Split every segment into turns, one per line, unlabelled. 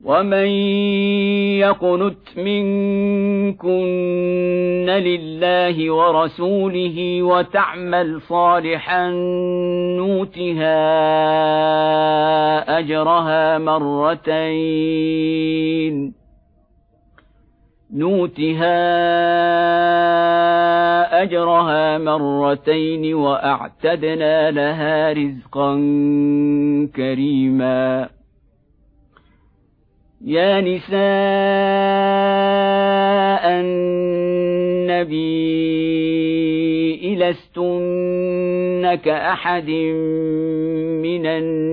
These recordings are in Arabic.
ومن يقنت منكن لله ورسوله وتعمل صالحا نؤتها أجرها مرتين وأعتدنا لها رزقا كريما. يا نساء النبي لستن كأحد من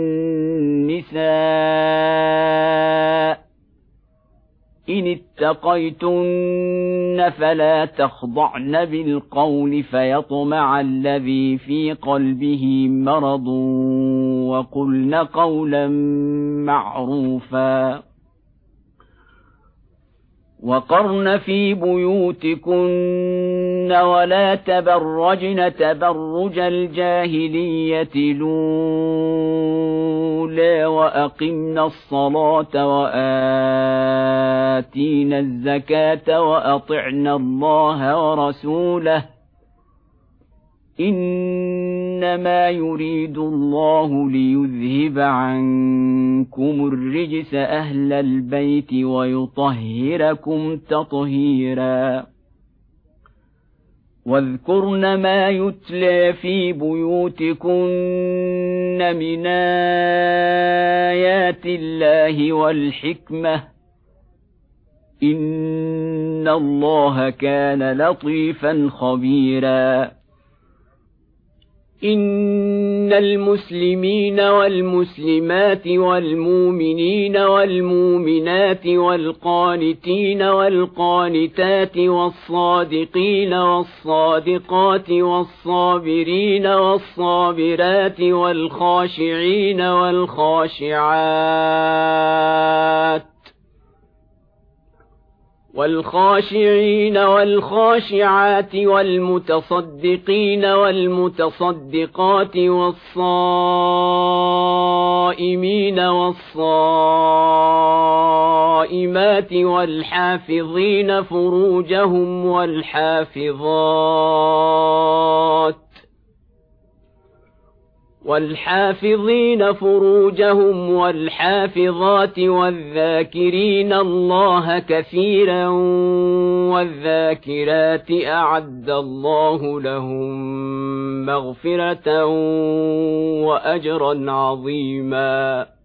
النساء إن اتقيتن فلا تخضعن بالقول فيطمع الذي في قلبه مرض وقلن قولا معروفا. وقرن في بيوتكن ولا تبرجن تبرج الجاهلية الأولى وأقمن الصلاة وآتينا الزكاة وأطعنا الله ورسوله إنما يريد الله ليذهب عنكم الرجس أهل البيت ويطهركم تطهيرا. واذكرن ما يتلى في بيوتكن من آيات الله والحكمة إن الله كان لطيفا خبيرا. إن المسلمين والمسلمات والمؤمنين والمؤمنات والقانتين والقانتات والصادقين والصادقات والصابرين والصابرات والخاشعين والخاشعات والمتصدقين والمتصدقات والصائمين والصائمات والحافظين فروجهم والحافظات والذاكرين الله كثيرا والذاكرات أعد الله لهم مغفرة وأجرا عظيما.